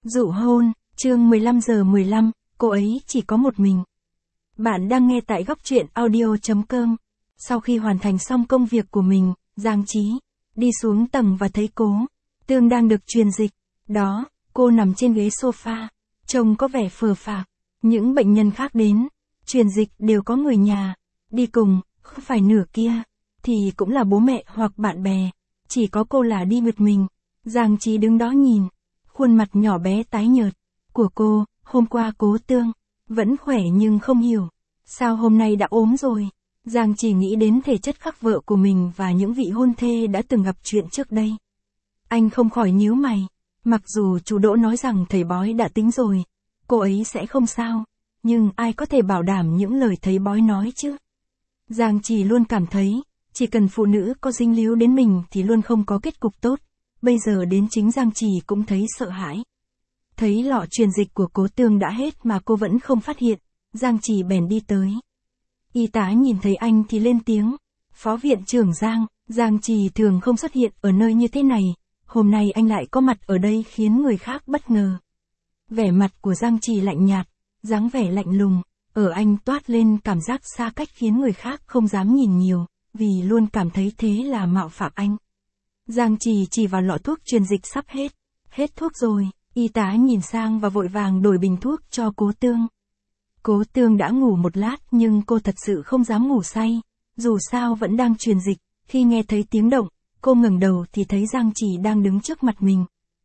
Dụ hôn, chương 15:15, cô ấy chỉ có một mình. Bạn đang nghe tại góc truyện audio.com. Sau khi hoàn thành xong công việc của mình, Giang Trí đi xuống tầng và thấy Cố Tương đang được truyền dịch. Đó, cô nằm trên ghế sofa, trông có vẻ phờ phạc. Những bệnh nhân khác đến, truyền dịch đều có người nhà đi cùng, không phải nửa kia thì cũng là bố mẹ hoặc bạn bè, chỉ có cô là đi một mình. Giang Trí đứng đó nhìn, khuôn mặt nhỏ bé tái nhợt của cô. Hôm qua Cố Tương vẫn khỏe nhưng không hiểu sao hôm nay đã ốm rồi. Giang Chỉ nghĩ đến thể chất khắc vợ của mình và những vị hôn thê đã từng gặp chuyện trước đây. Anh không khỏi nhíu mày. Mặc dù chú Đỗ nói rằng thầy bói đã tính rồi, cô ấy sẽ không sao, nhưng ai có thể bảo đảm những lời thầy bói nói chứ? Giang Chỉ luôn cảm thấy, chỉ cần phụ nữ có dính líu đến mình thì luôn không có kết cục tốt. Bây giờ đến chính Giang Chỉ cũng thấy sợ hãi. Thấy lọ truyền dịch của Cố Tương đã hết mà cô vẫn không phát hiện, Giang Chỉ bèn đi tới. Y tá nhìn thấy anh thì lên tiếng, Phó viện trưởng Giang. Giang Chỉ thường không xuất hiện ở nơi như thế này, hôm nay anh lại có mặt ở đây khiến người khác bất ngờ. Vẻ mặt của Giang Chỉ lạnh nhạt, dáng vẻ lạnh lùng, ở anh toát lên cảm giác xa cách khiến người khác không dám nhìn nhiều, vì luôn cảm thấy thế là mạo phạm anh. Giang chỉ vào lọ thuốc truyền dịch sắp hết. Hết thuốc rồi, y tá nhìn sang và vội vàng đổi bình thuốc cho Cố Tương. Cố Tương đã ngủ một lát nhưng cô thật sự không dám ngủ say, dù sao vẫn đang truyền dịch. Khi nghe thấy tiếng động, cô ngẩng đầu thì thấy Giang Chỉ đang đứng trước mặt mình.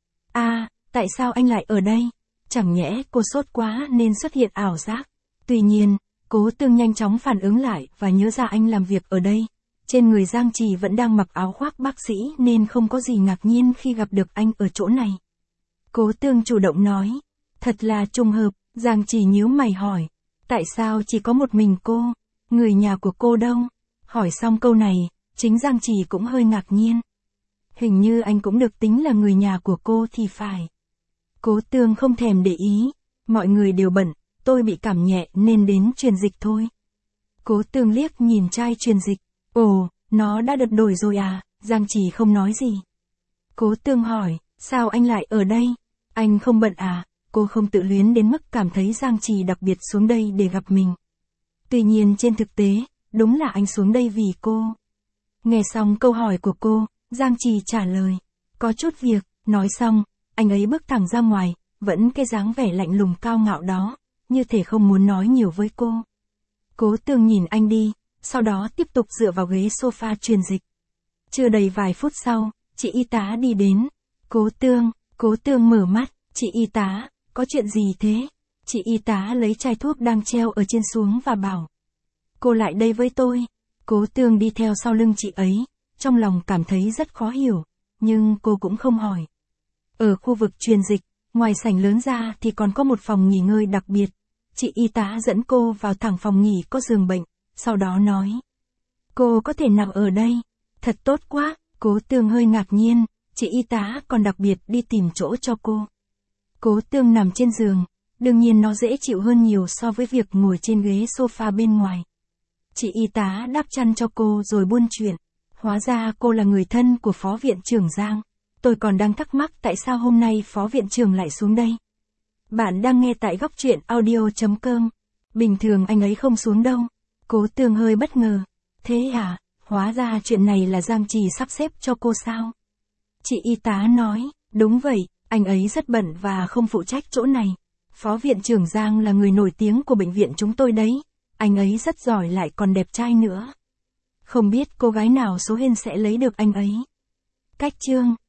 Tại sao anh lại ở đây? Chẳng nhẽ cô sốt quá nên xuất hiện ảo giác? Tuy nhiên, Cố Tương nhanh chóng phản ứng lại và nhớ ra anh làm việc ở đây. Trên người Giang Chỉ vẫn đang mặc áo khoác bác sĩ nên không có gì ngạc nhiên khi gặp được anh ở chỗ này. Cố Tương chủ động nói, thật là trùng hợp. Giang Chỉ nhíu mày hỏi, tại sao chỉ có một mình cô? Người nhà của cô đâu? Hỏi xong câu này, chính Giang Chỉ cũng hơi ngạc nhiên. Hình như anh cũng được tính là người nhà của cô thì phải. Cố Tương không thèm để ý, mọi người đều bận, tôi bị cảm nhẹ nên đến truyền dịch thôi. Cố Tương liếc nhìn chai truyền dịch. Ồ, nó đã được đổi rồi à? Giang Chỉ không nói gì. Cố Tương hỏi, sao anh lại ở đây? Anh không bận à? Cô không tự luyến đến mức cảm thấy Giang Chỉ đặc biệt xuống đây để gặp mình. Tuy nhiên trên thực tế, đúng là anh xuống đây vì cô. Nghe xong câu hỏi của cô, Giang Chỉ trả lời, có chút việc. Nói xong, anh ấy bước thẳng ra ngoài, vẫn cái dáng vẻ lạnh lùng cao ngạo đó, như thể không muốn nói nhiều với cô. Cố Tương nhìn anh đi, sau đó tiếp tục dựa vào ghế sofa truyền dịch. Chưa đầy vài phút sau, chị y tá đi đến. Cố Tương mở mắt, chị y tá, có chuyện gì thế? Chị y tá lấy chai thuốc đang treo ở trên xuống và bảo, cô lại đây với tôi. Cố Tương đi theo sau lưng chị ấy, trong lòng cảm thấy rất khó hiểu, nhưng cô cũng không hỏi. Ở khu vực truyền dịch, ngoài sảnh lớn ra thì còn có một phòng nghỉ ngơi đặc biệt. Chị y tá dẫn cô vào thẳng phòng nghỉ có giường bệnh, sau đó nói, cô có thể nằm ở đây. Thật tốt quá. Cố Tương hơi ngạc nhiên, chị y tá còn đặc biệt đi tìm chỗ cho cô. Cố Tương nằm trên giường, đương nhiên nó dễ chịu hơn nhiều so với việc ngồi trên ghế sofa bên ngoài. Chị y tá đắp chăn cho cô rồi buôn chuyện. Hóa ra cô là người thân của Phó viện trưởng Giang. Tôi còn đang thắc mắc tại sao hôm nay Phó viện trưởng lại xuống đây. Bạn đang nghe tại góc truyện audio.com. Bình thường anh ấy không xuống đâu. Cố Tương hơi bất ngờ. Thế à, hóa ra chuyện này là Giang Chỉ sắp xếp cho cô sao? Chị y tá nói, đúng vậy, anh ấy rất bận và không phụ trách chỗ này. Phó viện trưởng Giang là người nổi tiếng của bệnh viện chúng tôi đấy. Anh ấy rất giỏi lại còn đẹp trai nữa. Không biết cô gái nào số hên sẽ lấy được anh ấy. Cách chương